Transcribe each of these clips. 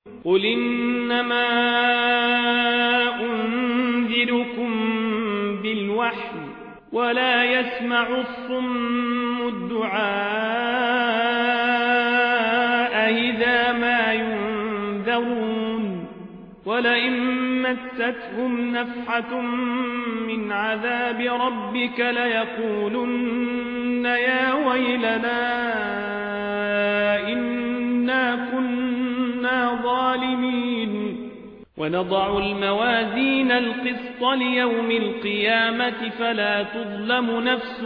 قل إنما أنذركم بالوحي ولا يسمع الصم الدعاء إذا ما ينذرون ولئن مستهم نفحة من عذاب ربك ليقولن يا ويلنا إنا كنا ظالمين ونضع الموازين القسط ليوم القيامة فلا تظلم نفس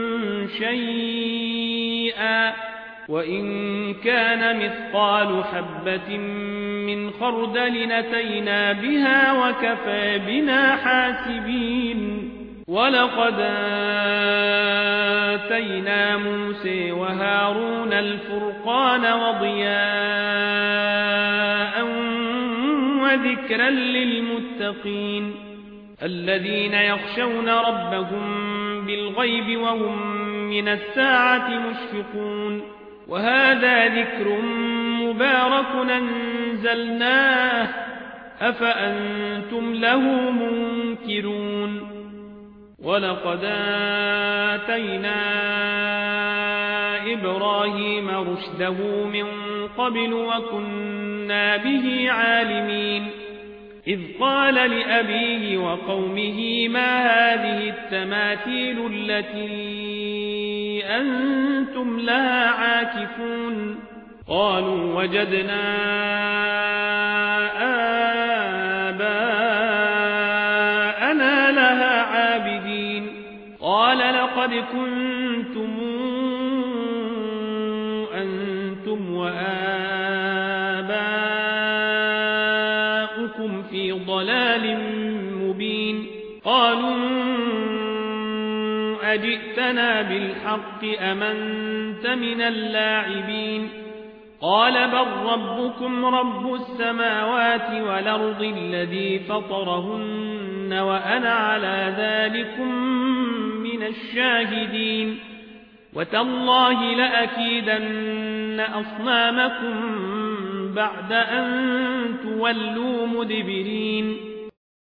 شيئا وإن كان مثقال حبة من خردل أتينا بها وكفى بنا حاسبين ولقد آتينا موسى وهارون الفرقان وضياء وذكرا للمتقين الذين يخشون ربهم بالغيب وهم من الساعة مشفقون وهذا ذكر مبارك أنزلناه أفأنتم له منكرون ولقد آتينا إبراهيم رشده من قبل وكنا به عالمين إذ قال لأبيه وقومه ما هذه التماثيل التي أنتم لها عاكفون قالوا وجدنا آباءنا لها عابدين قال لقد كنتم أنتم وآباؤكم في ضلال مبين قالوا أجئتنا بالحق أم أنت من اللاعبين قال بل ربكم رب السماوات والأرض الذي فطرهن وأنا على ذلكم من الشاهدين وتالله لأكيدن أصنامكم بعد أن تولوا مدبرين